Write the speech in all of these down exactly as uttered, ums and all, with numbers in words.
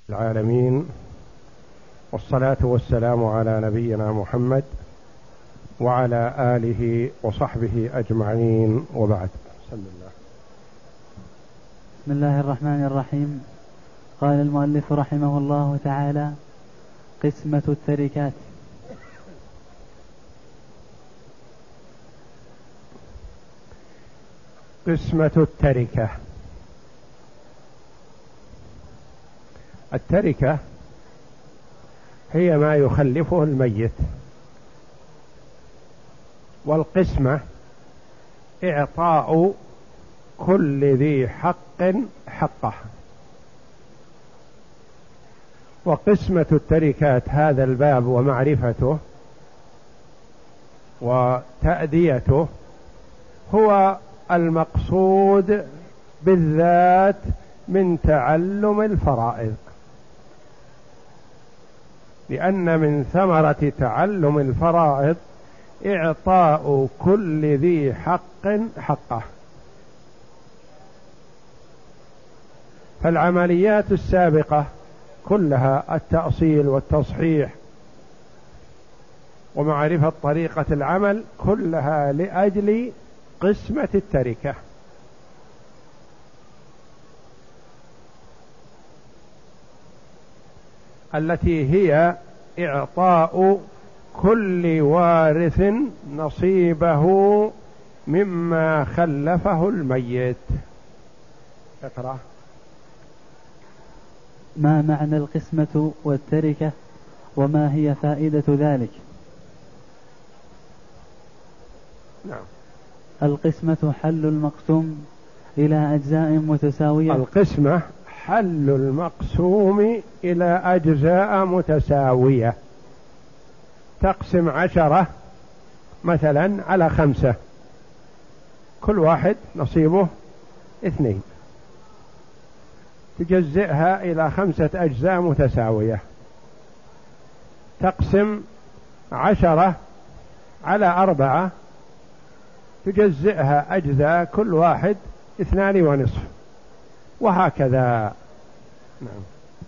العالمين، والصلاة والسلام على نبينا محمد وعلى آله وصحبه أجمعين، وبعد. بسم الله. بسم الله الرحمن الرحيم. قال المؤلف رحمه الله تعالى: قسمة التركات. قسمة التركة. التركة هي ما يخلفه الميت، والقسمة إعطاء كل ذي حق حقه. وقسمة التركات هذا الباب ومعرفته وتأديته هو المقصود بالذات من تعلم الفرائض، لأن من ثمرة تعلم الفرائض إعطاء كل ذي حق حقه. فالعمليات السابقة كلها التأصيل والتصحيح ومعرفة طريقة العمل كلها لأجل قسمة التركة، التي هي إعطاء كل وارث نصيبه مما خلفه الميت. اقرأ. ما معنى القسمة والتركة، وما هي فائدة ذلك؟ نعم. القسمة حل المقسوم إلى أجزاء متساوية. القسمة حل المقسوم إلى أجزاء متساوية. تقسم عشرة مثلا على خمسة، كل واحد نصيبه اثنين، تجزئها إلى خمسة أجزاء متساوية. تقسم عشرة على أربعة، تجزئها أجزاء كل واحد اثنان ونصف، وهكذا. نعم.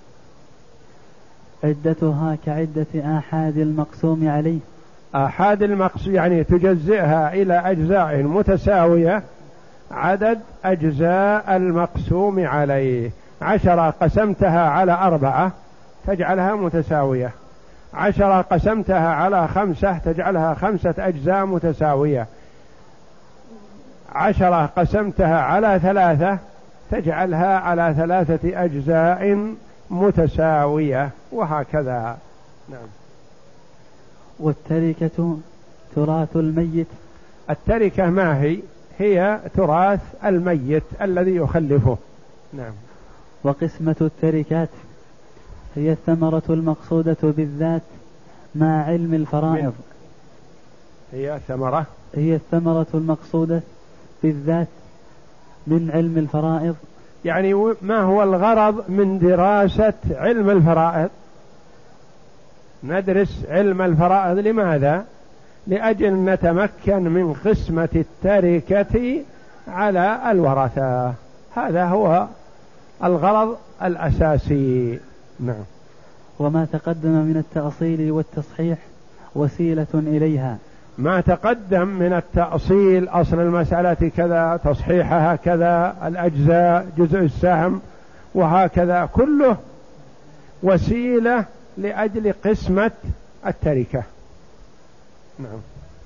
عدتها كعدة آحاد المقسوم عليه. آحاد المقسوم يعني تجزئها إلى أجزاء متساوية عدد أجزاء المقسوم عليه. عشرة قسمتها على أربعة تجعلها متساوية، عشرة قسمتها على خمسة تجعلها خمسة أجزاء متساوية، عشرة قسمتها على ثلاثة تجعلها على ثلاثة أجزاء متساوية، وهكذا. نعم. والتركة تراث الميت. التركة ما هي؟ هي تراث الميت الذي يخلفه. نعم. وقسمة التركات هي الثمرة المقصودة بالذات مع علم الفرائض. هي ثمرة هي الثمرة المقصودة بالذات من علم الفرائض. يعني ما هو الغرض من دراسة علم الفرائض؟ ندرس علم الفرائض لماذا؟ لأجل نتمكن من قسمة التركة على الورثة. هذا هو الغرض الأساسي. نعم. وما تقدم من التأصيل والتصحيح وسيلة إليها. ما تقدم من التأصيل، أصل المسألة كذا، تصحيحها كذا، الأجزاء، جزء السهم، وهكذا، كله وسيلة لأجل قسمة التركة. نعم.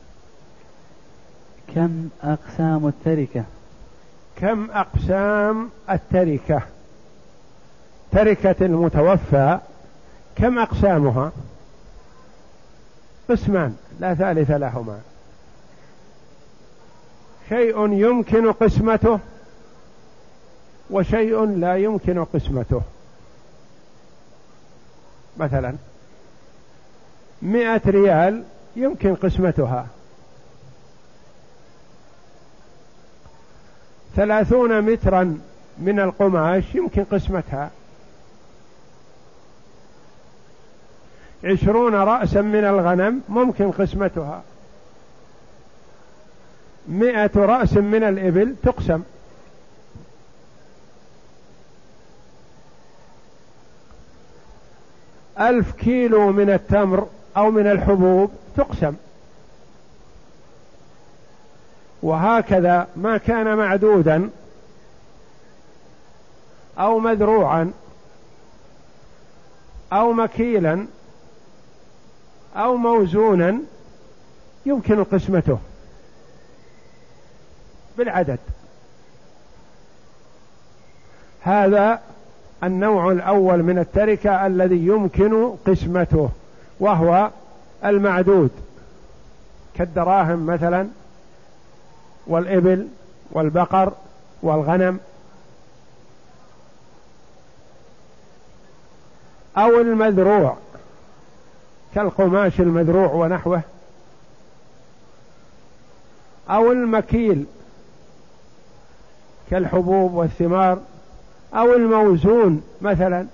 كم أقسام التركة؟ كم أقسام التركة؟ تركة المتوفى كم أقسامها؟ قسمان لا ثالث لهما. شيء يمكن قسمته وشيء لا يمكن قسمته. مثلا مئة ريال يمكن قسمتها، ثلاثون مترا من القماش يمكن قسمتها، عشرون رأسا من الغنم ممكن قسمتها، مئة رأس من الإبل تقسم. ألف كيلو من التمر أو من الحبوب تقسم. وهكذا ما كان معدودا أو مذروعا أو مكيلا أو موزونا يمكن قسمته بالعدد. هذا النوع الأول من التركة الذي يمكن قسمته، وهو المعدود كالدراهم مثلا والإبل والبقر والغنم، أو المذروع كالقماش المذروع ونحوه، أو المكيل كالحبوب والثمار، أو الموزون مثلا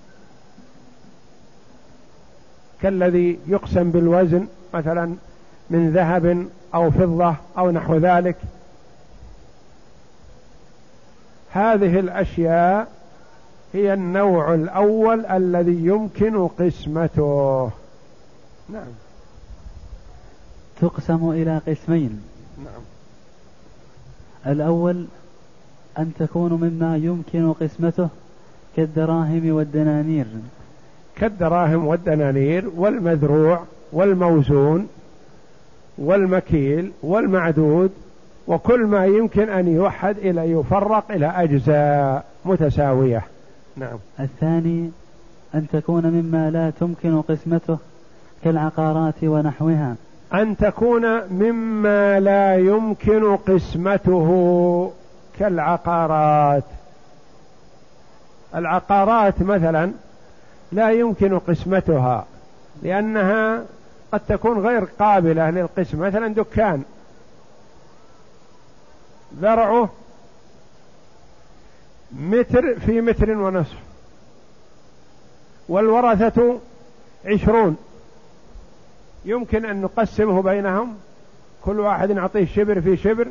كالذي يقسم بالوزن مثلا من ذهب أو فضة أو نحو ذلك. هذه الأشياء هي النوع الأول الذي يمكن قسمته. نعم. تقسم إلى قسمين. نعم. الأول أن تكون مما يمكن قسمته كالدراهم والدنانير، كالدراهم والدنانير والمذروع والموزون والمكيل والمعدود، وكل ما يمكن أن يوحد إلى يفرق إلى أجزاء متساوية. نعم. الثاني أن تكون مما لا تمكن قسمته كالعقارات ونحوها، أن تكون مما لا يمكن قسمته كالعقارات. العقارات مثلا لا يمكن قسمتها لأنها قد تكون غير قابلة للقسم. مثلا دكان ذرعه متر في متر ونصف والورثة عشرون، يمكن أن نقسمه بينهم، كل واحد نعطيه شبر في شبر،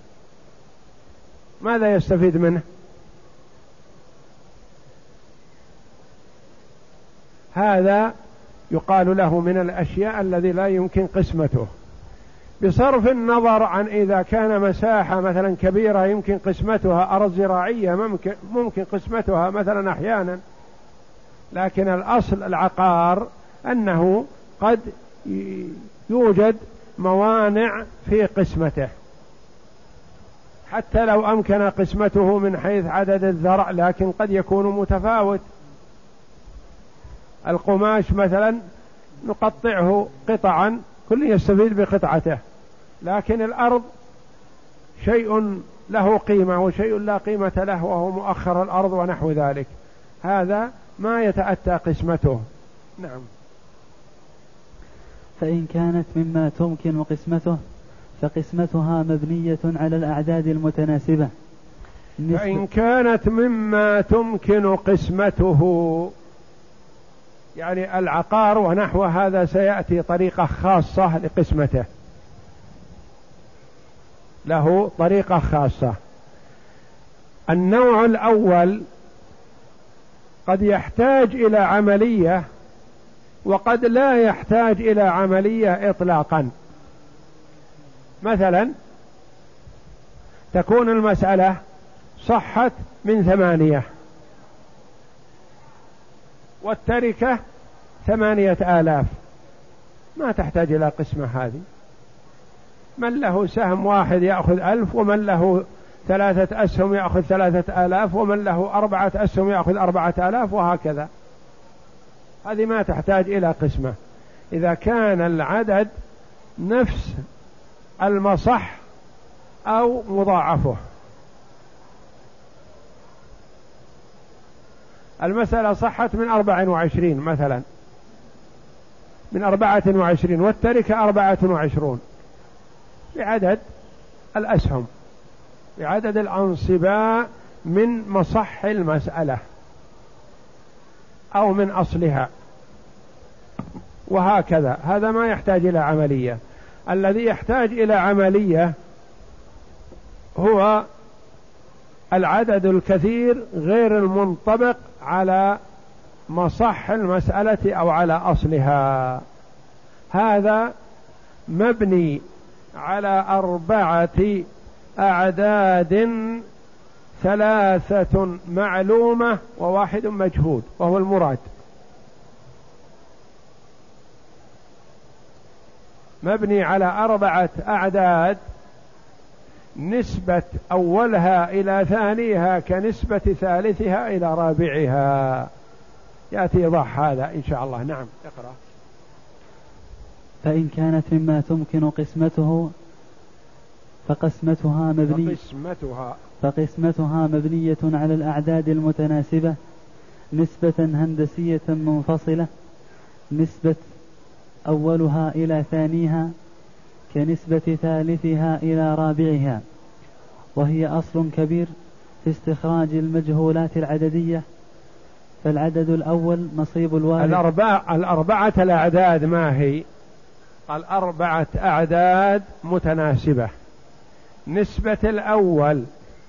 ماذا يستفيد منه؟ هذا يقال له من الأشياء الذي لا يمكن قسمته، بصرف النظر عن إذا كان مساحة مثلا كبيرة يمكن قسمتها، أرض زراعية ممكن, ممكن قسمتها مثلا أحيانا، لكن الأصل العقار أنه قد يوجد موانع في قسمته، حتى لو أمكن قسمته من حيث عدد الذرع لكن قد يكون متفاوت. القماش مثلا نقطعه قطعا كل يستفيد بقطعته، لكن الأرض شيء له قيمة وشيء لا قيمة له وهو مؤخر الأرض ونحو ذلك، هذا ما يتأتى قسمته. نعم. فإن كانت مما تمكن قسمته فقسمتها مبنية على الأعداد المتناسبة. فإن كانت مما تمكن قسمته يعني العقار ونحو هذا سيأتي طريقة خاصة لقسمته، له طريقة خاصة. النوع الأول قد يحتاج إلى عملية وقد لا يحتاج إلى عملية إطلاقا. مثلا تكون المسألة صحت من ثمانية والتركة ثمانية آلاف، ما تحتاج إلى قسمة هذه، من له سهم واحد يأخذ ألف، ومن له ثلاثة أسهم يأخذ ثلاثة آلاف، ومن له أربعة أسهم يأخذ أربعة آلاف، وهكذا. هذه ما تحتاج إلى قسمة إذا كان العدد نفس المصح أو مضاعفه. المسألة صحت من أربعة وعشرين مثلا، من أربعة وعشرين، والتركة أربعة وعشرون بعدد الأسهم، بعدد الأنصباء من مصح المسألة أو من أصلها، وهكذا. هذا ما يحتاج إلى عملية. الذي يحتاج إلى عملية هو العدد الكثير غير المنطبق على مصح المسألة أو على أصلها. هذا مبني على أربعة أعداد ثلاثة معلومة وواحد مجهول، وهو المراد. مبني على أربعة أعداد نسبة أولها إلى ثانيها كنسبة ثالثها إلى رابعها. يأتي إيضاح هذا إن شاء الله. نعم اقرأ. فإن كانت مما تمكن قسمته فقسمتها مبنية فقسمتها فقسمتها مبنية على الأعداد المتناسبة نسبة هندسية منفصلة، نسبة أولها إلى ثانيها كنسبة ثالثها إلى رابعها، وهي أصل كبير في استخراج المجهولات العددية. فالعدد الأول نصيب الوارث. الأربعة, الأربعة الأعداد ما هي؟ الأربعة أعداد متناسبة، نسبة الأول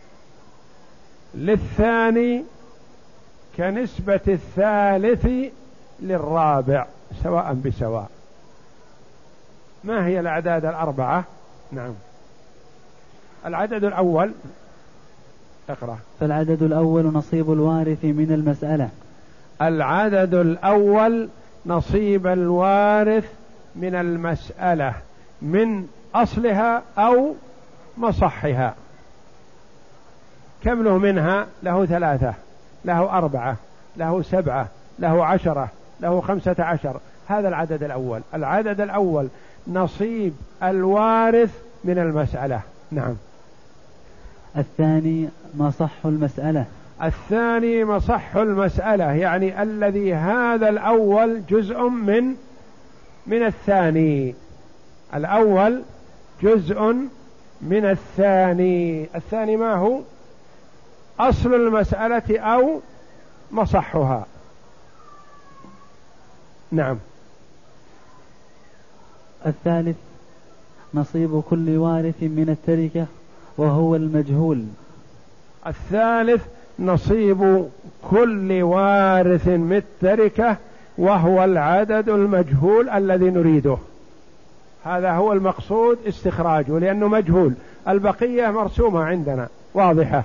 للثاني كنسبة الثالث للرابع سواء بسواء. ما هي الأعداد الأربعة؟ نعم. العدد الأول اقرأ. فالعدد الأول نصيب الوارث من المسألة. العدد الأول نصيب الوارث من المسألة من أصلها أو مصحها. كم له منها؟ له ثلاثة، له أربعة، له سبعة، له عشرة، له خمسة عشر. هذا العدد الأول. العدد الأول نصيب الوارث من المسألة. نعم. الثاني مصح المسألة. الثاني مصح المسألة، يعني الذي هذا الأول جزء من من الثاني. الأول جزء من الثاني. الثاني ما هو؟ أصل المسألة أو مصحها. نعم. الثالث نصيب كل وارث من التركة وهو المجهول. الثالث نصيب كل وارث من التركة وهو العدد المجهول الذي نريده. هذا هو المقصود استخراجه لأنه مجهول. البقية مرسومة عندنا واضحة.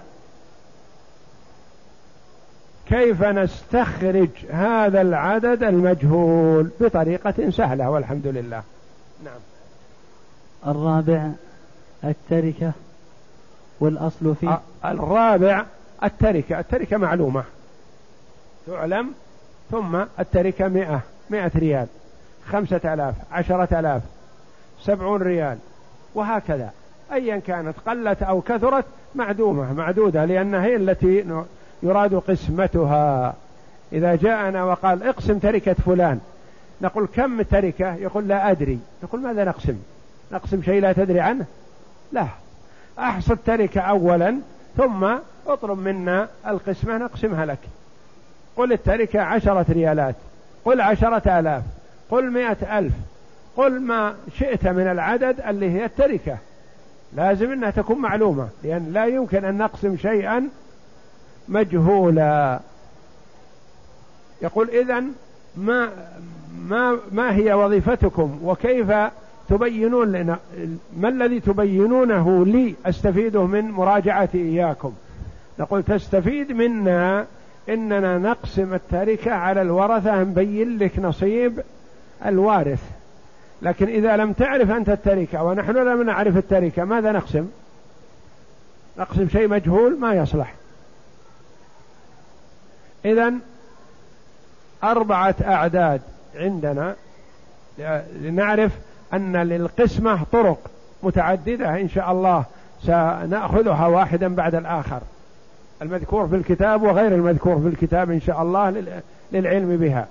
كيف نستخرج هذا العدد المجهول؟ بطريقة سهلة والحمد لله. نعم. الرابع التركة والأصل فيه. الرابع التركة. التركة معلومة تعلم، ثم التركة مئة مئة ريال، خمسة آلاف، عشرة آلاف، سبعون ريال، وهكذا. أيا كانت قلت أو كثرت معدومة معدودة، لأنها هي التي يراد قسمتها. إذا جاءنا وقال اقسم تركة فلان، نقول كم تركة؟ يقول لا أدري. نقول ماذا نقسم؟ نقسم شيء لا تدري عنه؟ لا، أحصى التركة أولا ثم اطلب منا القسمة نقسمها لك. قل التركة عشرة ريالات، قل عشرة آلاف، قل مئة ألف، قل ما شئت من العدد اللي هي التركة. لازم أنها تكون معلومة، لأن لا يمكن أن نقسم شيئا مجهولا. يقول إذن ما ما ما هي وظيفتكم وكيف تبينون لنا؟ ما الذي تبينونه لي أستفيده من مراجعتي إياكم؟ نقول تستفيد منا إننا نقسم التركة على الورثة، نبين لك نصيب الوارث. لكن إذا لم تعرف أنت التركة ونحن لم نعرف التركة ماذا نقسم؟ نقسم شيء مجهول ما يصلح. إذن أربعة أعداد عندنا لنعرف أن للقسمة طرق متعددة إن شاء الله سنأخذها واحدا بعد الآخر، المذكور في الكتاب وغير المذكور في الكتاب إن شاء الله للعلم بها.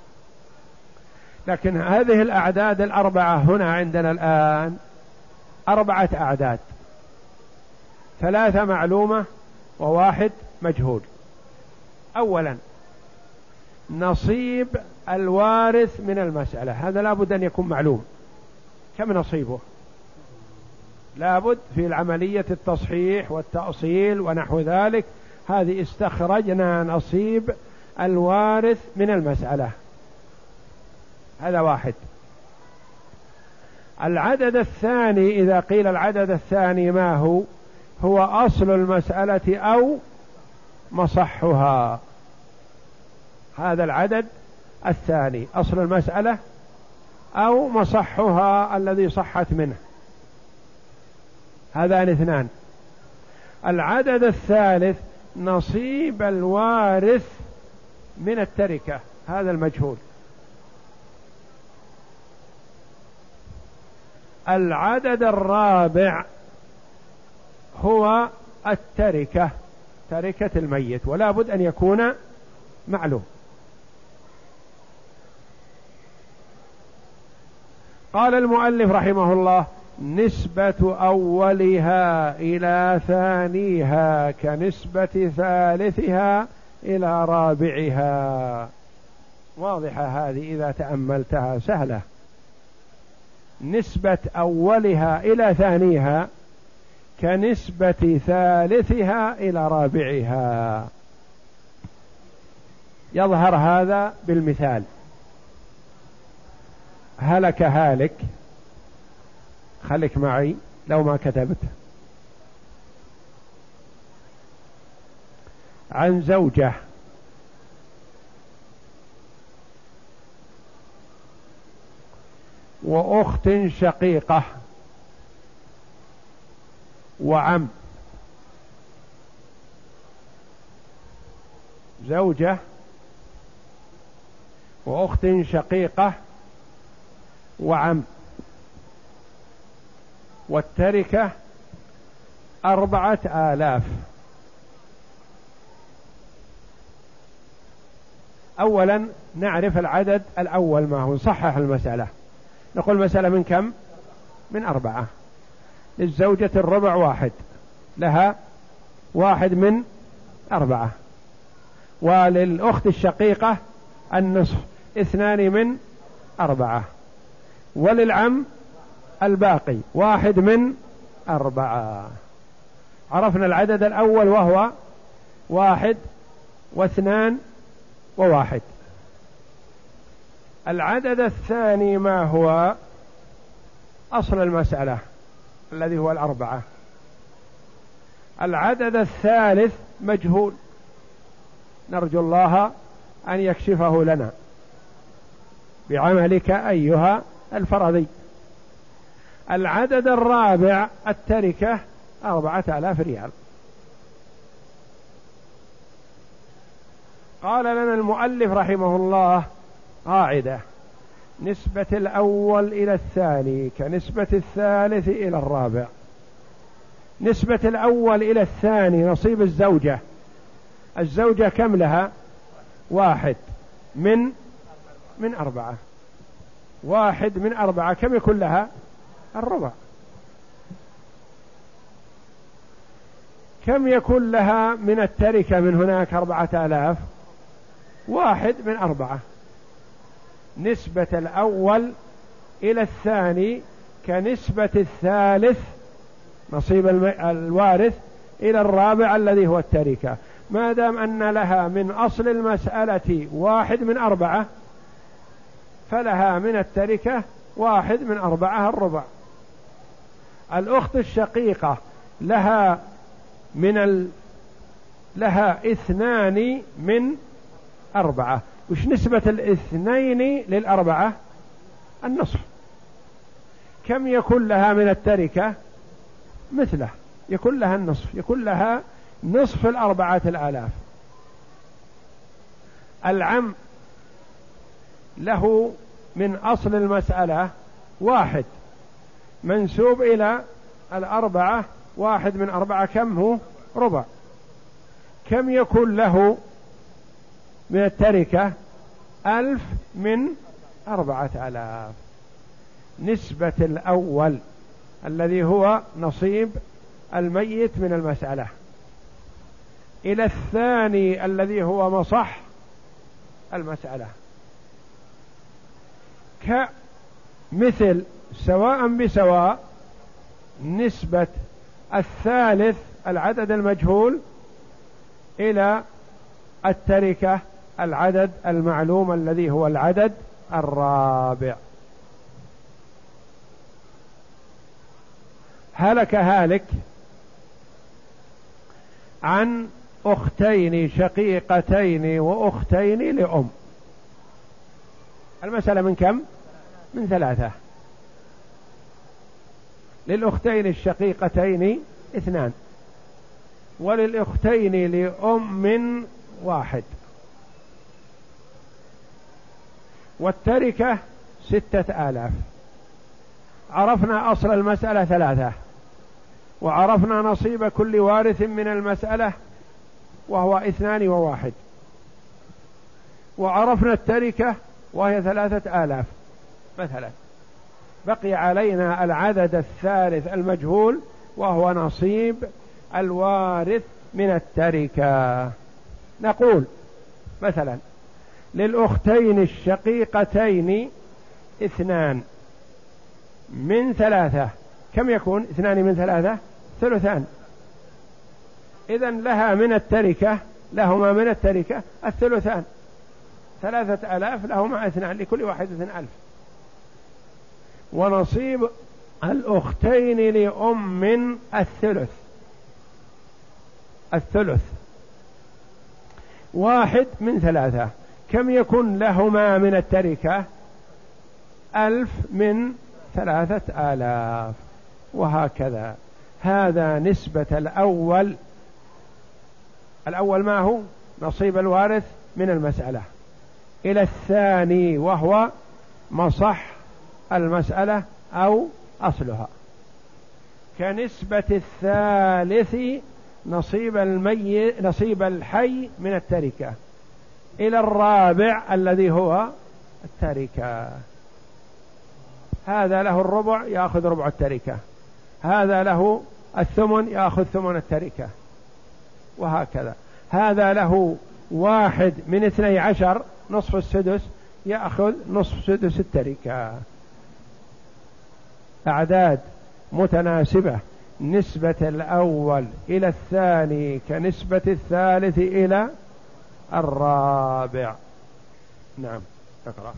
لكن هذه الأعداد الأربعة هنا عندنا الآن أربعة أعداد، ثلاثة معلومة وواحد مجهول. أولا نصيب الوارث من المسألة، هذا لابد أن يكون معلوم. كم نصيبه؟ لابد في العملية التصحيح والتأصيل ونحو ذلك. هذه استخرجنا نصيب الوارث من المسألة. هذا واحد. العدد الثاني، إذا قيل العدد الثاني ما هو؟ هو أصل المسألة أو مصحها. هذا العدد الثاني، أصل المسألة أو مصحها الذي صحت منه. هذان اثنان. العدد الثالث نصيب الوارث من التركة، هذا المجهول. العدد الرابع هو التركة، تركة الميت، ولا بد أن يكون معلوم. قال المؤلف رحمه الله: نسبة أولها إلى ثانيها كنسبة ثالثها إلى رابعها. واضحة هذه إذا تأملتها، سهلة. نسبة أولها إلى ثانيها كنسبة ثالثها إلى رابعها. يظهر هذا بالمثال: هلك هالك، خلك معي لو ما كتبت، عن زوجة وأخت شقيقة وعم. زوجة وأخت شقيقة وعم، والتركة أربعة آلاف. أولا نعرف العدد الأول ما هو، نصحح المسألة. نقول مسألة من كم؟ من أربعة. للزوجة الربع واحد، لها واحد من أربعة. وللأخت الشقيقة النصف، اثنان من أربعة. وللعم الباقي، واحد من أربعة. عرفنا العدد الأول وهو واحد واثنان وواحد. العدد الثاني ما هو؟ أصل المسألة الذي هو الأربعة. العدد الثالث مجهول، نرجو الله أن يكشفه لنا بعملك أيها الفرضي. العدد الرابع التركة أربعة آلاف ريال. قال لنا المؤلف رحمه الله قاعدة: نسبة الأول إلى الثاني كنسبة الثالث إلى الرابع. نسبة الأول إلى الثاني نصيب الزوجة. الزوجة كم لها؟ واحد من من أربعة. واحد من أربعة كم يكون لها؟ الربع. كم يكون لها من التركة من هناك؟ أربعة آلاف. واحد من أربعة. نسبة الأول إلى الثاني كنسبة الثالث نصيب الوارث إلى الرابع الذي هو التركة. ما دام أن لها من أصل المسألة واحد من أربعة، فلها من التركة واحد من أربعة الربع. الأخت الشقيقة لها من ال... لها اثنان من أربعة. وش نسبة الاثنين للأربعة؟ النصف. كم يكون لها من التركة؟ مثله، يكون لها النصف، يكون لها نصف الأربعة الآلاف. العم له من أصل المسألة واحد منسوب إلى الأربعة، واحد من أربعة كم هو؟ ربع. كم يكون له من التركة؟ ألف من أربعة آلاف. نسبة الأول الذي هو نصيب الميت من المسألة إلى الثاني الذي هو مصح المسألة كمثل سواء بسواء. نسبة الثالث العدد المجهول إلى التركة العدد المعلوم الذي هو العدد الرابع. هلك هالك عن أختين شقيقتين وأختين لأم. المسألة من كم؟ من ثلاثة. للأختين الشقيقتين اثنان، وللأختين لأم واحد، والتركة ستة آلاف. عرفنا أصل المسألة ثلاثة، وعرفنا نصيب كل وارث من المسألة وهو اثنان وواحد، وعرفنا التركة وهي ثلاثة آلاف مثلا. بقي علينا العدد الثالث المجهول وهو نصيب الوارث من التركة. نقول مثلا للأختين الشقيقتين اثنان من ثلاثة، كم يكون اثنان من ثلاثة؟ ثلثان. إذن لها من التركة، لهما من التركة الثلثان، ثلاثة آلاف لهما اثنان، لكل واحد اثنان ألف. ونصيب الأختين لأم الثلث، الثلث واحد من ثلاثة، كم يكون لهما من التركة؟ ألف من ثلاثة آلاف، وهكذا. هذا نسبة الأول. الأول ما هو؟ نصيب الوارث من المسألة. إلى الثاني وهو مصح المسألة أو أصلها، كنسبة الثالث نصيب المي نصيب الحي من التركة إلى الرابع الذي هو التركة. هذا له الربع يأخذ ربع التركة، هذا له الثمن يأخذ ثمن التركة، وهكذا. هذا له واحد من اثني عشر نصف السدس يأخذ نصف سدس التركة. أعداد متناسبة، نسبة الأول إلى الثاني كنسبة الثالث إلى الرابع. نعم اقرأ.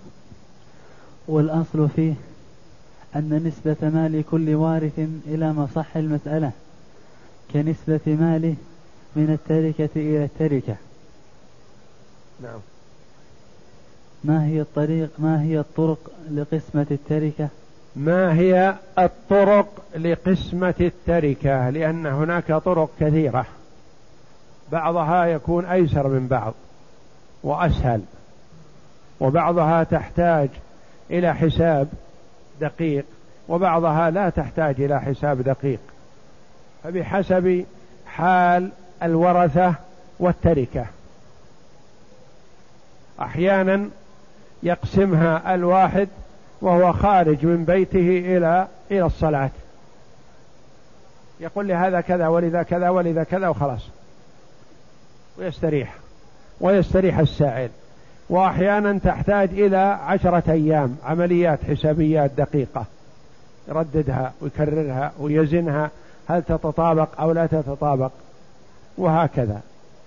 والأصل فيه أن نسبة مال كل وارث إلى مصح المسألة كنسبة ماله من التركة إلى التركة. نعم. ما هي الطريق ما هي الطرق لقسمة التركة؟ ما هي الطرق لقسمة التركة؟ لأن هناك طرق كثيرة، بعضها يكون أيسر من بعض وأسهل، وبعضها تحتاج إلى حساب دقيق، وبعضها لا تحتاج إلى حساب دقيق، فبحسب حال الورثة والتركة. أحيانا يقسمها الواحد وهو خارج من بيته إلى إلى الصلاة، يقول لهذا كذا ولذا كذا ولذا كذا وخلاص، ويستريح ويستريح السائل. وأحيانا تحتاج إلى عشرة أيام عمليات حسابيات دقيقة، يرددها ويكررها ويزنها، هل تتطابق أو لا تتطابق، وهكذا.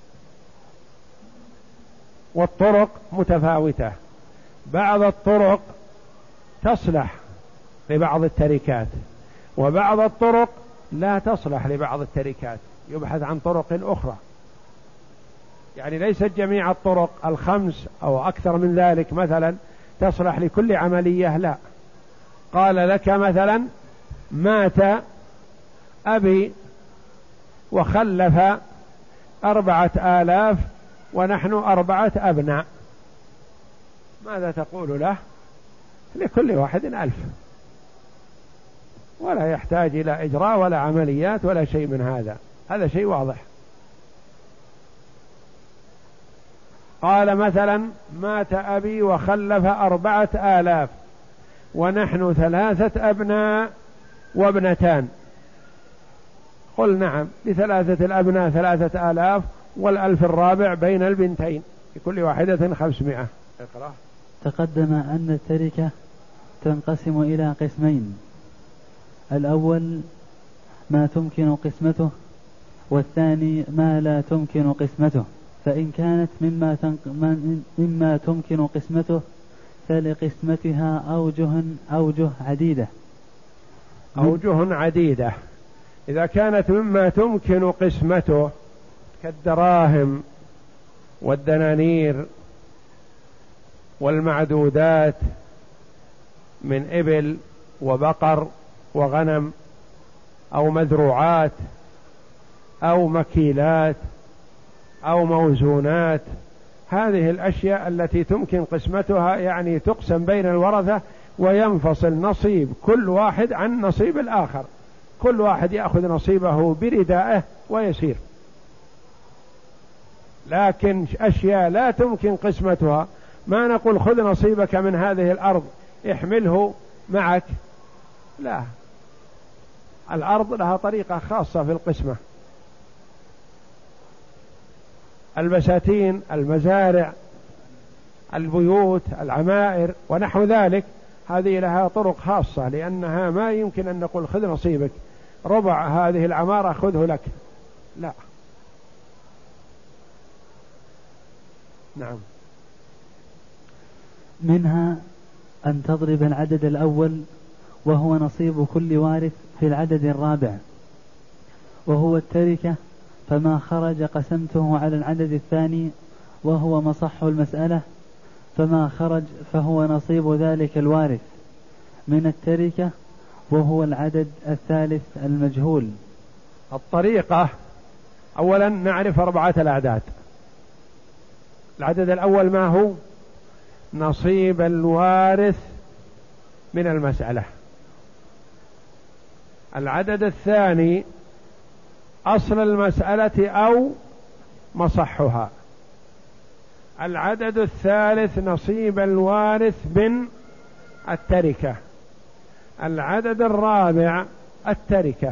والطرق متفاوتة، بعض الطرق تصلح لبعض التركات، وبعض الطرق لا تصلح لبعض التركات، يبحث عن طرق أخرى. يعني ليست جميع الطرق الخمس أو أكثر من ذلك مثلا تصلح لكل عملية، لا. قال لك مثلا مات أبي وخلف أربعة آلاف ونحن أربعة أبناء، ماذا تقول له؟ لكل واحد ألف، ولا يحتاج إلى إجراء ولا عمليات ولا شيء من هذا، هذا شيء واضح. قال مثلا مات أبي وخلف أربعة آلاف ونحن ثلاثة أبناء وابنتان، قل نعم، لثلاثة الأبناء ثلاثة آلاف، والألف الرابع بين البنتين لكل واحدة خمسمائة. اقرأ. تقدم أن التركة تنقسم إلى قسمين: الأول ما تمكن قسمته، والثاني ما لا تمكن قسمته. فإن كانت مما, تنق... مما تمكن قسمته فلقسمتها أوجه أوجه عديدة أوجه عديدة. إذا كانت مما تمكن قسمته كالدراهم والدنانير والمعدودات من إبل وبقر وغنم أو مذروعات أو مكيلات أو موزونات، هذه الأشياء التي تمكن قسمتها يعني تقسم بين الورثة وينفصل نصيب كل واحد عن نصيب الآخر، كل واحد يأخذ نصيبه بردائه ويسير. لكن أشياء لا تمكن قسمتها ما نقول خذ نصيبك من هذه الأرض احمله معك، لا، الأرض لها طريقة خاصة في القسمة، البساتين، المزارع، البيوت، العمائر ونحو ذلك، هذه لها طرق خاصة، لأنها ما يمكن أن نقول خذ نصيبك ربع هذه العمارة خذه لك، لا. نعم. منها أن تضرب العدد الأول وهو نصيب كل وارث في العدد الرابع وهو التركة، فما خرج قسمته على العدد الثاني وهو مصح المسألة، فما خرج فهو نصيب ذلك الوارث من التركة وهو العدد الثالث المجهول. الطريقة أولا نعرف أربعة الأعداد. العدد الأول ما هو؟ نصيب الوارث من المسألة. العدد الثاني أصل المسألة أو مصحها. العدد الثالث نصيب الوارث من التركة. العدد الرابع التركة.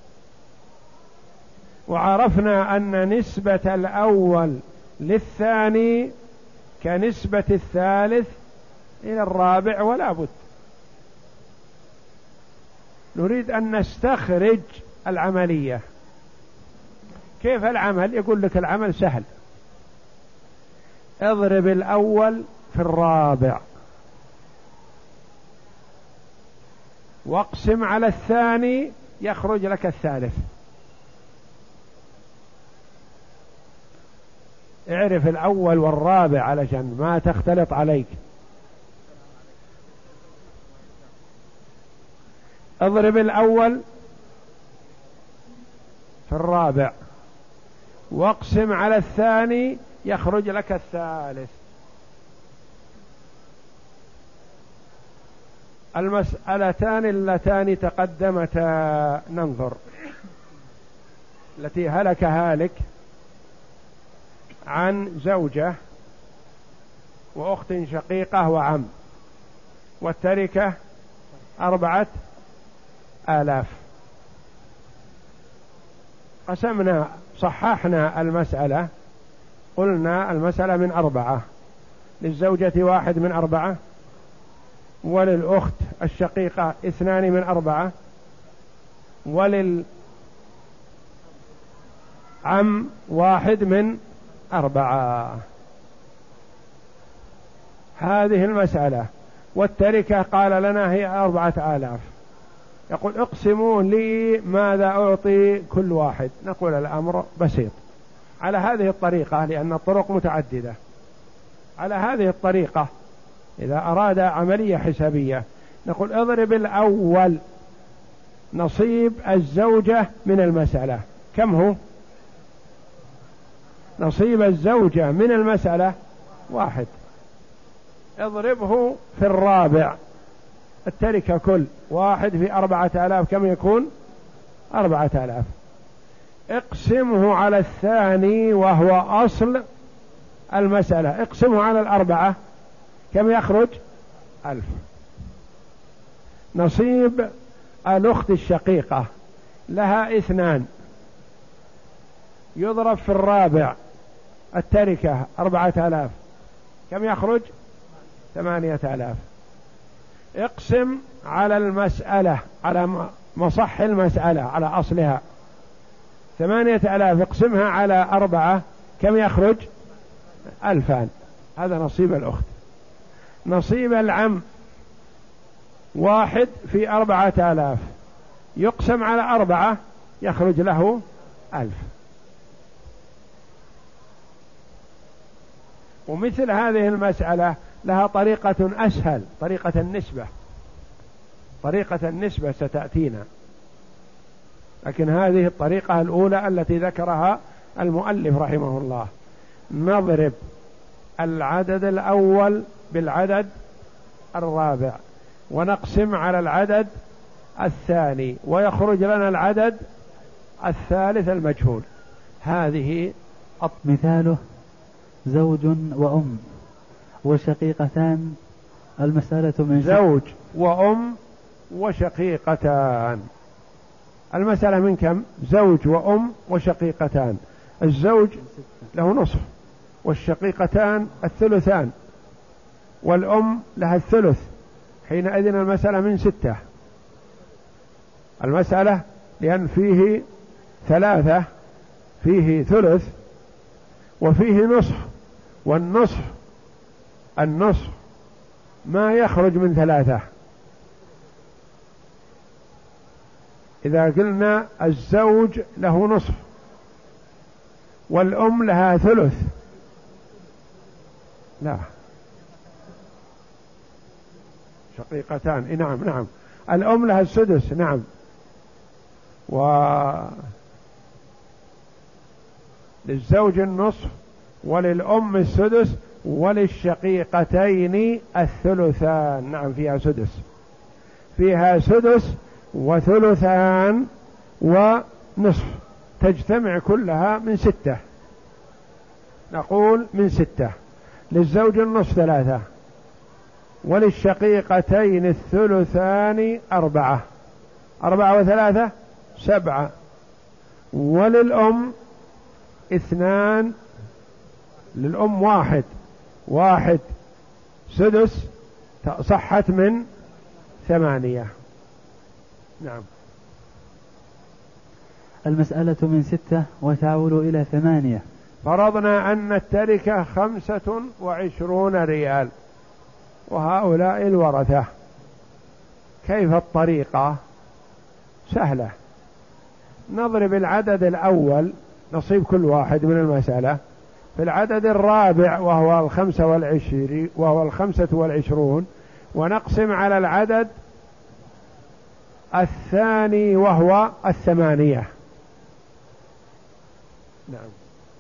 وعرفنا أن نسبة الأول للثاني كنسبة الثالث إلى الرابع ولا بد. نريد أن نستخرج العملية. كيف العمل؟ يقول لك العمل سهل، اضرب الأول في الرابع واقسم على الثاني يخرج لك الثالث. اعرف الأول والرابع علشان ما تختلط عليك. اضرب الأول في الرابع واقسم على الثاني يخرج لك الثالث. المسألتان اللتان تقدمتا ننظر. التي هلك هالك عن زوجة وأخت شقيقة وعم، والتركة أربعة آلاف. قسمنا صححنا المسألة، قلنا المسألة من أربعة، للزوجة واحد من أربعة، وللأخت الشقيقة اثنان من أربعة، وللعم واحد من أربعة. هذه المسألة. والتركة قال لنا هي أربعة آلاف. يقول اقسموا لي ماذا أعطي كل واحد. نقول الأمر بسيط على هذه الطريقة، لأن الطرق متعددة. على هذه الطريقة إذا أراد عملية حسابية نقول اضرب الأول نصيب الزوجة من المسألة. كم هو؟ نصيب الزوجة من المسألة واحد. اضربه في الرابع، التركة كل واحد في أربعة آلاف، كم يكون؟ أربعة آلاف. اقسمه على الثاني وهو أصل المسألة، اقسمه على الأربعة، كم يخرج؟ ألف. نصيب الأخت الشقيقة لها اثنان، يضرب في الرابع، التركة أربعة آلاف، كم يخرج؟ ثمانية آلاف. اقسم على المسألة، على مصح المسألة، على أصلها، ثمانية آلاف اقسمها على أربعة، كم يخرج؟ ألفان، هذا نصيب الأخت. نصيب العم واحد في أربعة آلاف، يقسم على أربعة يخرج له ألف. ومثل هذه المسألة لها طريقة أسهل، طريقة النسبة، طريقة النسبة ستأتينا، لكن هذه الطريقة الأولى التي ذكرها المؤلف رحمه الله. نضرب العدد الأول بالعدد الرابع ونقسم على العدد الثاني ويخرج لنا العدد الثالث المجهول. هذه مثاله زوج وأم وشقيقتان. المسألة من زوج وأم وشقيقتان. المسألة من كم؟ زوج وأم وشقيقتان. الزوج له نصف والشقيقتان الثلثان والأم لها الثلث، حينئذ المسألة من ستة. المسألة لأن فيه ثلاثة، فيه ثلث وفيه نصف، والنصف النصف ما يخرج من ثلاثة. إذا قلنا الزوج له نصف والأم لها ثلث، لا شقيقتان، نعم نعم الأم لها السدس، نعم، وللزوج النصف وللأم السدس وللشقيقتين الثلثان، نعم فيها سدس، فيها سدس وثلثان ونصف، تجتمع كلها من ستة. نقول من ستة. للزوج النصف ثلاثة، وللشقيقتين الثلثان أربعة، أربعة وثلاثة سبعة، وللأم اثنان، للأم واحد، واحد سدس صحت من ثمانية. نعم. المسألة من ستة وتعول إلى ثمانية. فرضنا أن التركة خمسة وعشرون ريال وهؤلاء الورثة، كيف الطريقة؟ سهلة. نضرب العدد الأول نصيب كل واحد من المسألة في العدد الرابع وهو الخمسة والعشرين وهو الخمسة والعشرون، ونقسم على العدد الثاني وهو الثمانية. نعم.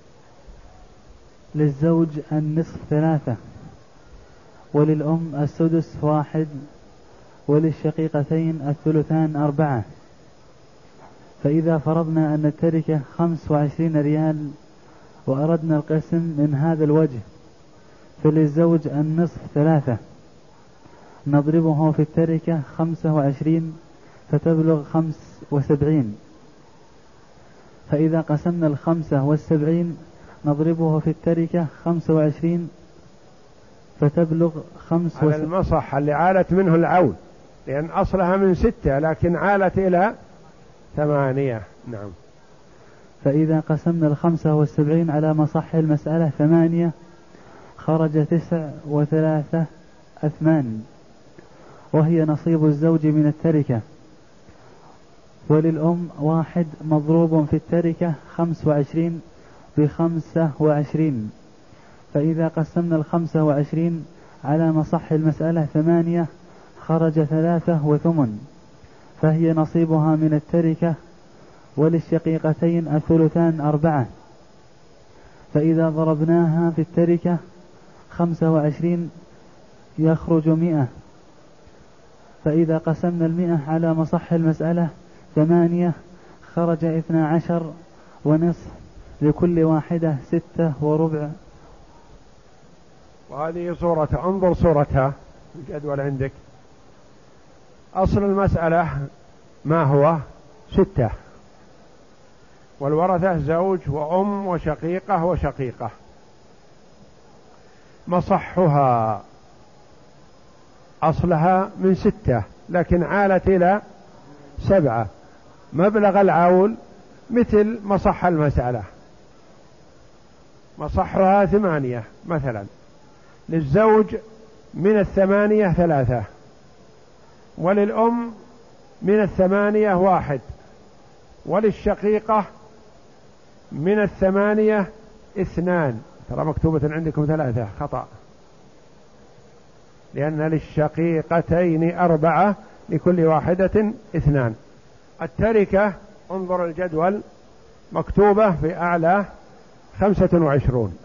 للزوج النصف ثلاثة، وللأم السدس واحد، وللشقيقتين الثلثان أربعة. فإذا فرضنا أن التركة خمس وعشرين ريال وأردنا القسم من هذا الوجه، فللزوج النصف ثلاثة، نضربه في التركة خمسة وعشرين فتبلغ خمس وسبعين. فإذا قسمنا الخمسة والسبعين نضربه في التركة خمسة وعشرين فتبلغ خمس وسبعين. على المصح اللي عالت منه العول، لأن أصلها من ستة لكن عالت إلى ثمانية. نعم. فإذا قسمنا الخمسة والسبعين على مصح المسألة ثمانية خرج تسع وثلاثة أثمان، وهي نصيب الزوج من التركة. وللأم واحد مضروب في التركة خمس وعشرين بخمسة وعشرين. فإذا قسمنا الخمسة وعشرين على مصح المسألة ثمانية خرج ثلاثة وثمن، فهي نصيبها من التركة. وللشقيقتين الثلثان أربعة. فإذا ضربناها في التركة خمسة وعشرين يخرج مئة. فإذا قسمنا المئة على مصح المسألة ثمانية خرج اثنى عشر ونصف، لكل واحدة ستة وربع. وهذه صورة، انظر صورتها الجدول عندك. أصل المسألة ما هو؟ ستة، والورثة زوج وأم وشقيقة وشقيقة. مصحها أصلها من ستة لكن عالت إلى سبعة، مبلغ العول مثل مصح المسألة. مصحها ثمانية مثلا، للزوج من الثمانية ثلاثة، وللأم من الثمانية واحد، وللشقيقة من الثمانية اثنان. ترى مكتوبة عندكم ثلاثة، خطأ، لأن للشقيقتين أربعة لكل واحدة اثنان. التركة انظر الجدول مكتوبة في أعلى خمسة وعشرون.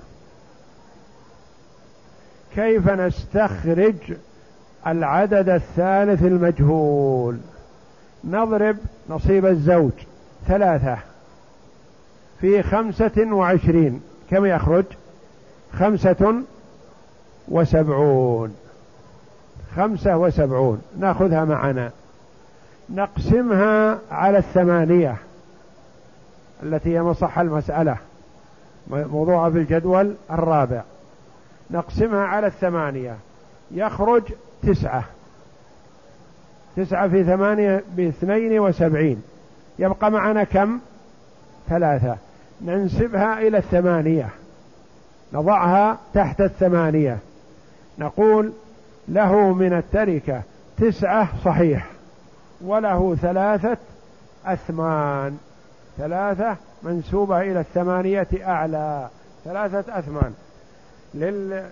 كيف نستخرج العدد الثالث المجهول؟ نضرب نصيب الزوج ثلاثة في خمسة وعشرين، كم يخرج؟ خمسة وسبعون. خمسة وسبعون ناخذها معنا، نقسمها على الثمانية التي هي مصح المسألة موضوعة في الجدول الرابع، نقسمها على الثمانية يخرج تسعة. تسعة في ثمانية باثنين وسبعين، يبقى معنا كم؟ ثلاثة. ننسبها إلى الثمانية، نضعها تحت الثمانية، نقول له من التركة تسعة صحيح، وله ثلاثة أثمان. ثلاثة منسوبة إلى الثمانية أعلى، ثلاثة أثمان. لل...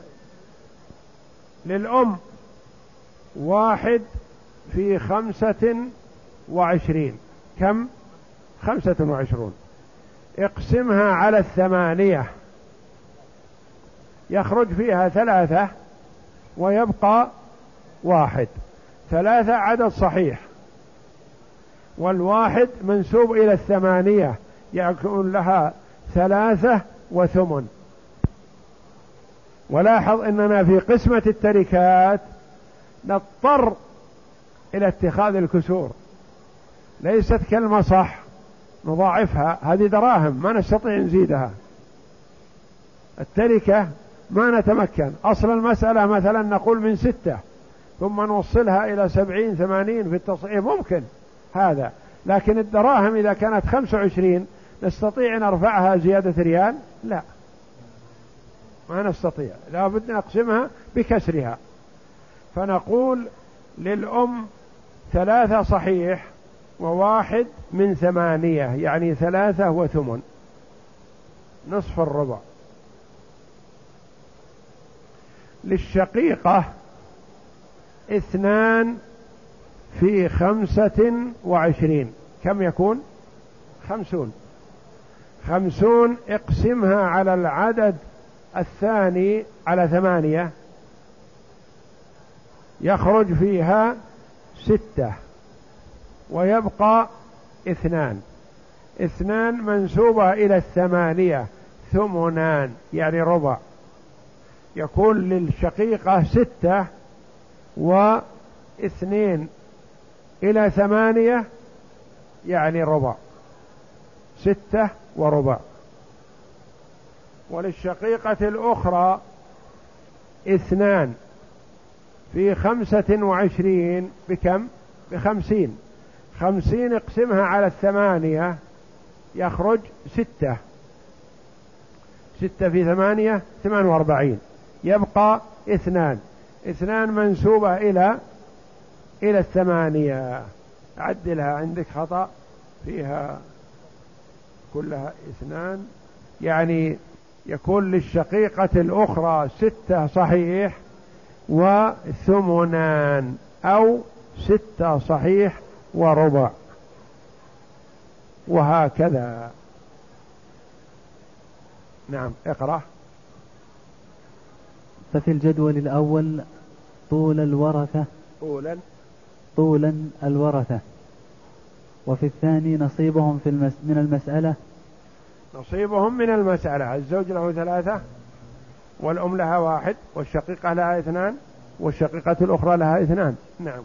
للأم واحد في خمسة وعشرين، كم؟ خمسة وعشرون. اقسمها على الثمانية يخرج فيها ثلاثة ويبقى واحد. ثلاثة عدد صحيح، والواحد منسوب إلى الثمانية، يكون لها ثلاثة وثمن. ولاحظ أننا في قسمة التركات نضطر إلى اتخاذ الكسور، ليست كلمة صح نضاعفها، هذه دراهم ما نستطيع نزيدها. التركة ما نتمكن، أصل المسألة مثلا نقول من ستة ثم نوصلها إلى سبعين ثمانين في التصحيح ممكن هذا، لكن الدراهم إذا كانت خمسة وعشرين نستطيع نرفعها زيادة ريال؟ لا، ما نستطيع، لا بد نقسمها بكسرها. فنقول للأم ثلاثة صحيح وواحد من ثمانية، يعني ثلاثة وثمن، نصف الربع. للشقيقة اثنان في خمسة وعشرين، كم يكون؟ خمسون. خمسون اقسمها على العدد الثاني على ثمانية يخرج فيها ستة ويبقى اثنان. اثنان منسوبة إلى الثمانية، ثمنان يعني ربع، يكون للشقيقة ستة واثنين إلى ثمانية يعني ربع، ستة وربع. وللشقيقة الأخرى اثنان في خمسة وعشرين بكم؟ بخمسين. خمسين اقسمها على الثمانية يخرج ستة، ستة في ثمانية ثمان واربعين، يبقى اثنان. اثنان منسوبة إلى إلى الثمانية، عدلها عندك خطأ فيها كلها اثنان، يعني يكون للشقيقة الأخرى ستة صحيح وثمنان، أو ستة صحيح وربع، وهكذا. نعم اقرأ. ففي الجدول الأول طول الورثة طولا طولا الورثة، وفي الثاني نصيبهم في المس من المسألة نصيبهم من المسألة. الزوج له ثلاثة، والأم لها واحد، والشقيقة لها اثنان، والشقيقة الأخرى لها اثنان. نعم.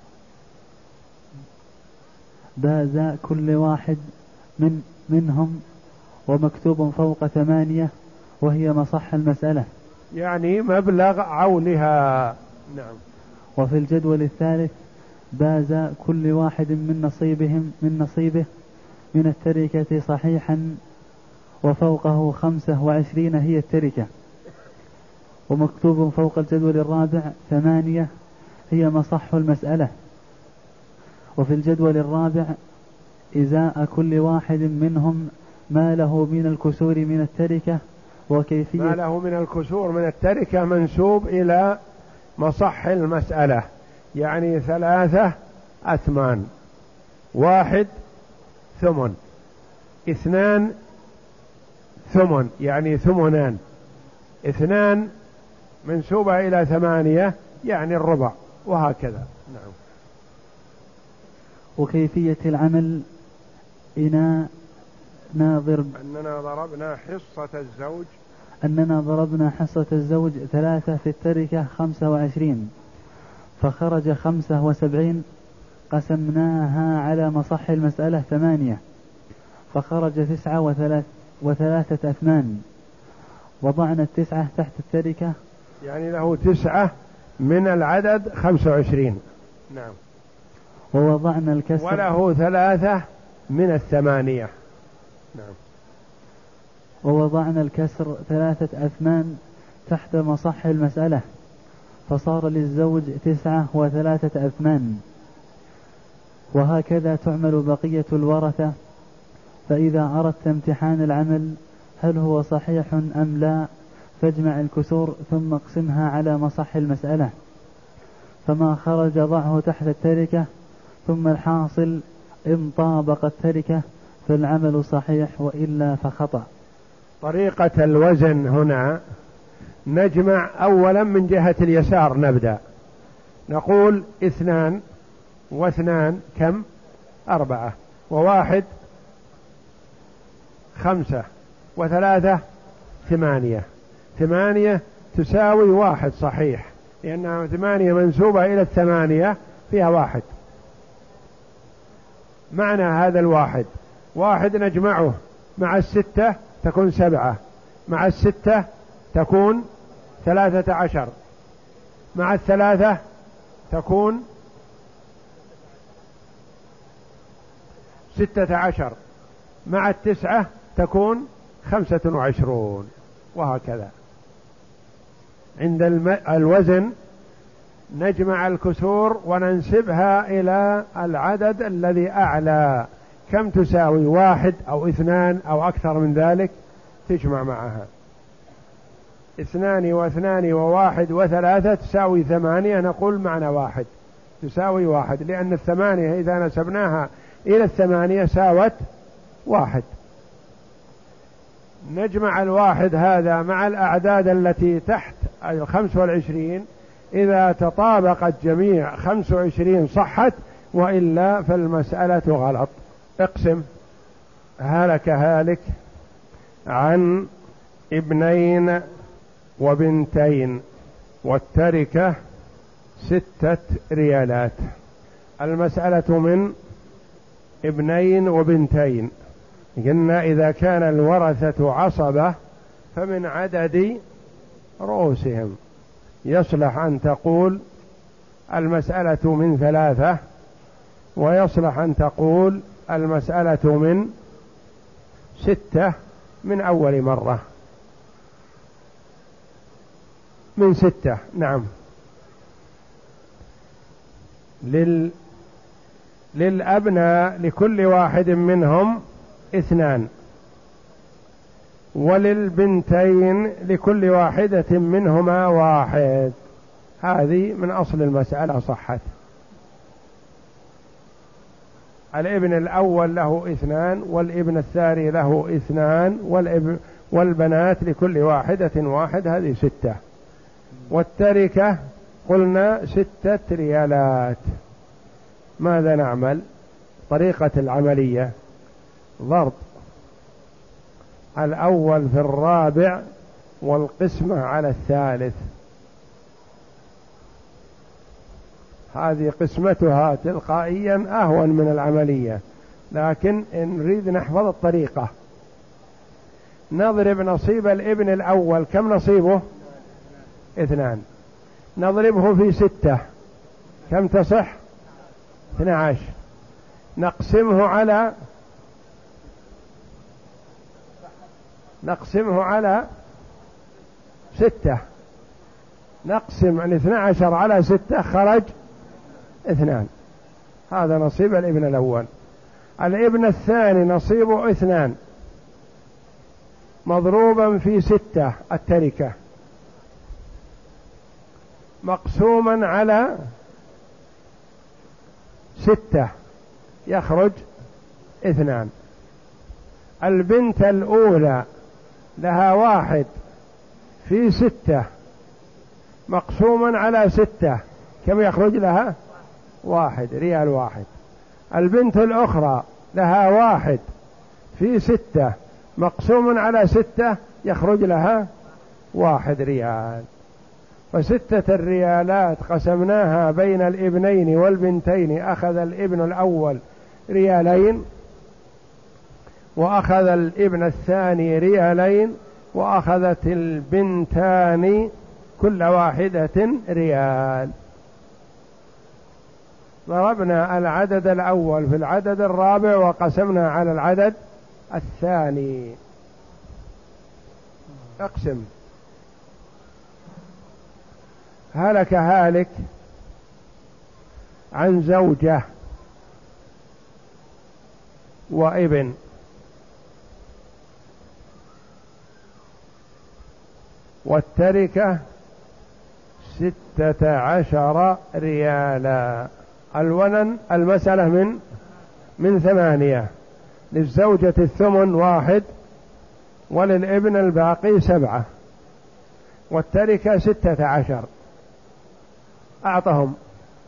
باز كل واحد من منهم ومكتوب فوق ثمانية وهي مصح المسألة، يعني مبلغ عولها. نعم. وفي الجدول الثالث باز كل واحد من نصيبهم من نصيبه من التركة صحيحا وفوقه خمسة وعشرين هي التركة. ومكتوب فوق الجدول الرابع ثمانية هي مصح المسألة. وفي الجدول الرابع إزاء كل واحد منهم ما له من الكسور من التركة وكيفية ما له من الكسور من التركة منسوب إلى مصح المسألة، يعني ثلاثة أثمان، واحد ثمن، اثنان ثمن يعني ثمنان، اثنان منسوبة إلى ثمانية يعني الربع، وهكذا. نعم. وكيفية العمل إنا ناظر أننا ضربنا حصة الزوج أننا ضربنا حصة الزوج ثلاثة في التركة خمسة وعشرين فخرج خمسة وسبعين، قسمناها على مصح المسألة ثمانية فخرج تسعة وثلاث وثلاثة أثمان، وضعنا التسعة تحت التركة يعني له تسعة من العدد خمسة وعشرين. نعم. ووضعنا الكسر وله ثلاثة من الثمانية. نعم. ووضعنا الكسر ثلاثة أثمان تحت مصح المسألة فصار للزوج تسعة وثلاثة أثمان. وهكذا تعمل بقية الورثة. فإذا أردت امتحان العمل هل هو صحيح أم لا فاجمع الكسور ثم اقسمها على مصح المسألة، فما خرج ضعه تحت التركة، ثم الحاصل إن طابق التركة فالعمل صحيح وإلا فخطأ. طريقة الوزن هنا نجمع أولا من جهة اليسار، نبدأ نقول اثنان واثنان كم؟ أربعة، وواحد خمسة، وثلاثة ثمانية. ثمانية تساوي واحد صحيح، لأنها ثمانية منسوبة إلى الثمانية فيها واحد. معنى هذا الواحد، واحد نجمعه مع الستة تكون سبعة، مع الستة تكون ثلاثة عشر، مع الثلاثة تكون ستة عشر، مع التسعة تكون خمسة وعشرون، وهكذا. عند الوزن نجمع الكسور وننسبها إلى العدد الذي أعلى، كم تساوي؟ واحد أو اثنان أو أكثر من ذلك تجمع معها. اثنان واثنان وواحد وثلاثة تساوي ثمانية، نقول معنى واحد تساوي واحد، لأن الثمانية إذا نسبناها إلى الثمانية ساوت واحد. نجمع الواحد هذا مع الأعداد التي تحت الخمس والعشرين، إذا تطابقت جميع خمس وعشرين صحت، وإلا فالمسألة غلط. اقسم. هلك هالك عن ابنين وبنتين والتركة ستة ريالات. المسألة من ابنين وبنتين، قلنا إذا كان الورثة عصبة فمن عدد رؤوسهم، يصلح أن تقول المسألة من ثلاثة، ويصلح أن تقول المسألة من ستة من أول مرة، من ستة. نعم. لل للأبناء لكل واحد منهم اثنان، وللبنتين لكل واحدة منهما واحد. هذه من أصل المسألة صحت. الابن الأول له اثنان، والابن الثاني له اثنان، والابن والبنات لكل واحدة واحد، هذه ستة. والتركة قلنا ستة ريالات. ماذا نعمل؟ طريقة العملية ضرب الأول في الرابع والقسمة على الثالث. هذه قسمتها تلقائيا أهون من العملية، لكن إن نريد نحفظ الطريقة نضرب نصيب الابن الأول. كم نصيبه؟ اثنان. نضربه في ستة، كم تصح؟ اثنى عشر. نقسمه على نقسمه على ستة، نقسم الاثنى عشر على ستة خرج اثنان، هذا نصيب الابن الأول. الابن الثاني نصيبه اثنان مضروبا في ستة التركة مقسوما على ستة يخرج اثنان. البنت الأولى لها واحد في ستة مقسوما على ستة، كم يخرج لها؟ واحد، ريال واحد. البنت الأخرى لها واحد في ستة مقسوم على ستة يخرج لها واحد ريال. فستة الريالات قسمناها بين الابنين والبنتين، أخذ الابن الأول ريالين وأخذ الابن الثاني ريالين وأخذت البنتان كل واحدة ريال. ضربنا العدد الأول في العدد الرابع وقسمنا على العدد الثاني. اقسم. هلك هالك عن زوجة وابن، والتركة ستة عشر ريالا. الونن المسألة من من ثمانية، للزوجة الثمن واحد وللابن الباقي سبعة، والتركة ستة عشر. أعطهم.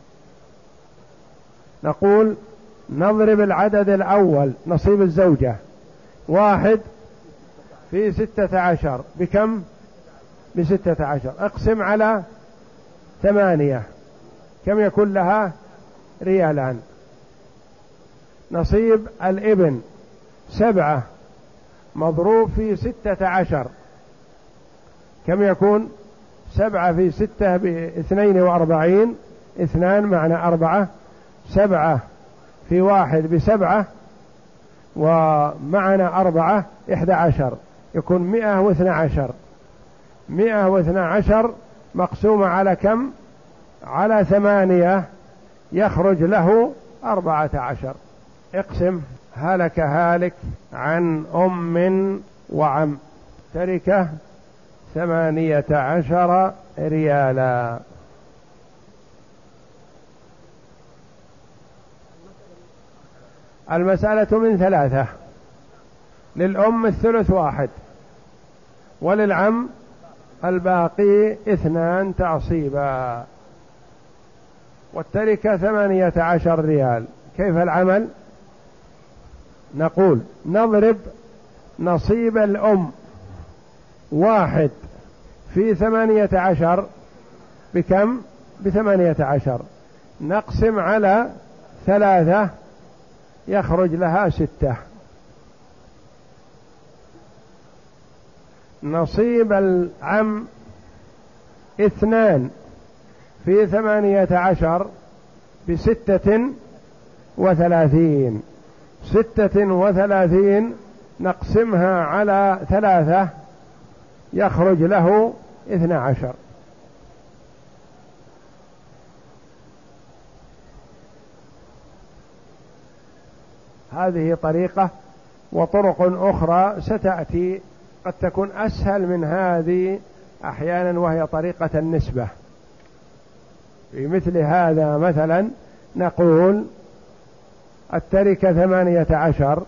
نقول نضرب العدد الأول نصيب الزوجة واحد في ستة عشر بكم؟ بستة عشر. اقسم على ثمانية، كم يكون لها؟ ريالان. نصيب الابن سبعة مضروب في ستة عشر، كم يكون؟ سبعة في ستة باثنين وأربعين، اثنان معنا أربعة، سبعة في واحد بسبعة ومعنا أربعة إحدى عشر، يكون مئة واثنى عشر. مئة واثنى عشر مقسومة على كم؟ على ثمانية يخرج له أربعة عشر. اقسم. هلك هالك عن أم وعم، تركة ثمانية عشر ريالا. المسألة من ثلاثة، للأم الثلث واحد وللعم الباقي اثنان تعصيبا، والتركة ثمانية عشر ريال. كيف العمل؟ نقول نضرب نصيب الأم واحد في ثمانية عشر بكم؟ بثمانية عشر. نقسم على ثلاثة يخرج لها ستة. نصيب العم اثنان في ثمانية عشر بستة وثلاثين. ستة وثلاثين نقسمها على ثلاثة يخرج له اثنى عشر. هذه طريقة، وطرق أخرى ستأتي قد تكون أسهل من هذه أحيانا، وهي طريقة النسبة. في مثل هذا مثلا نقول التركة ثمانية عشر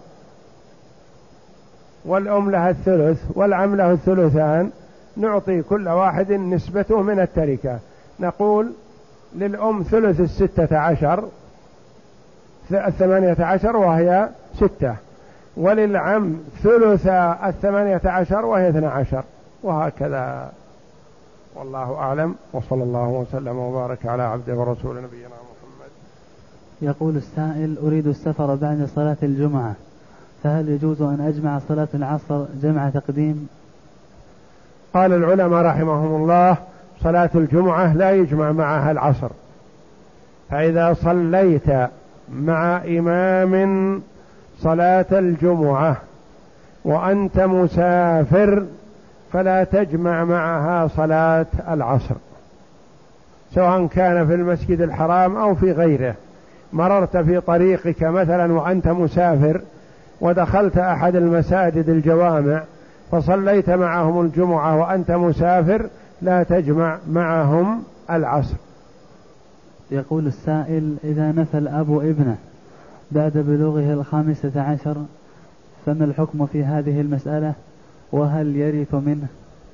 والأم لها الثلث والعم له الثلثان، نعطي كل واحد نسبته من التركة. نقول للأم ثلث الستة عشر الثمانية عشر وهي ستة، وللعم ثلث الثمانية عشر وهي اثنى عشر، وهكذا. والله أعلم، وصلى الله وسلم وبارك على عبده ورسول نبينا محمد. يقول السائل: أريد السفر بعد صلاة الجمعة، فهل يجوز أن أجمع صلاة العصر جمع تقديم؟ قال العلماء رحمهم الله: صلاة الجمعة لا يجمع معها العصر، فإذا صليت مع إمام صلاة الجمعة وأنت مسافر فلا تجمع معها صلاة العصر، سواء كان في المسجد الحرام أو في غيره. مررت في طريقك مثلا وأنت مسافر ودخلت أحد المساجد الجوامع فصليت معهم الجمعة وأنت مسافر، لا تجمع معهم العصر. يقول السائل: إذا نفى الأب ابنه بعد بلوغه الخامسة عشر فما الحكم في هذه المسألة، وهل يرث منه؟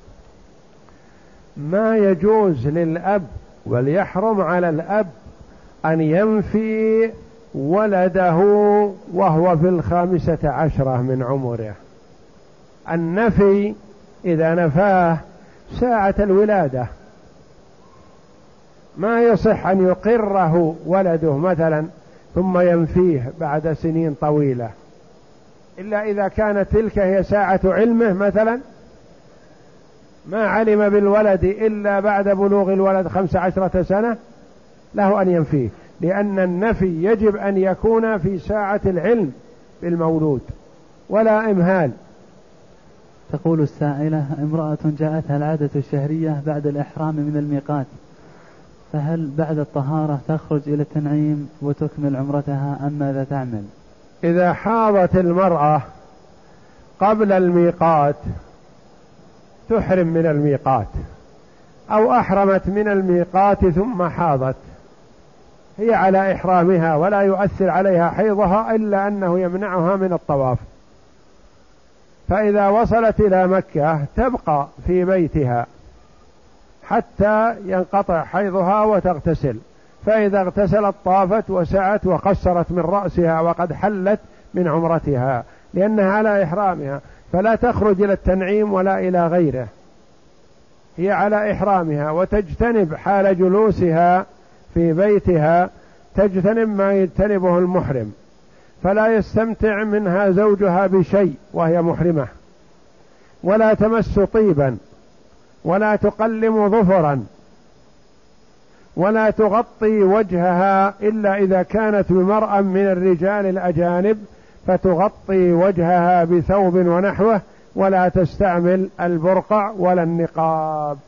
ما يجوز للأب وليحرم على الأب أن ينفي ولده وهو في الخامسة عشرة من عمره. النفي إذا نفاه ساعة الولادة ما يصح أن يقره ولده مثلا ثم ينفيه بعد سنين طويلة، إلا إذا كانت تلك هي ساعة علمه مثلا، ما علم بالولد إلا بعد بلوغ الولد خمس عشرة سنة، له أن ينفيه، لأن النفي يجب أن يكون في ساعة العلم بالمولود ولا إمهال. تقول السائلة: امرأة جاءتها العادة الشهرية بعد الإحرام من الميقات، فهل بعد الطهارة تخرج إلى التنعيم وتكمل عمرتها أم ماذا تعمل؟ إذا حاضت المرأة قبل الميقات تحرم من الميقات، أو أحرمت من الميقات ثم حاضت، هي على إحرامها ولا يؤثر عليها حيضها إلا أنه يمنعها من الطواف. فإذا وصلت إلى مكة تبقى في بيتها حتى ينقطع حيضها وتغتسل، فإذا اغتسلت طافت وسعت وقصرت من رأسها وقد حلت من عمرتها، لأنها على إحرامها، فلا تخرج إلى التنعيم ولا إلى غيره، هي على إحرامها، وتجتنب حال جلوسها في بيتها تجتنب ما يجتنبه المحرم، فلا يستمتع منها زوجها بشيء وهي محرمة، ولا تمس طيبا، ولا تقلم ظفرا، ولا تغطي وجهها إلا إذا كانت بمرأة من الرجال الأجانب فتغطي وجهها بثوب ونحوه، ولا تستعمل البرقع ولا النقاب.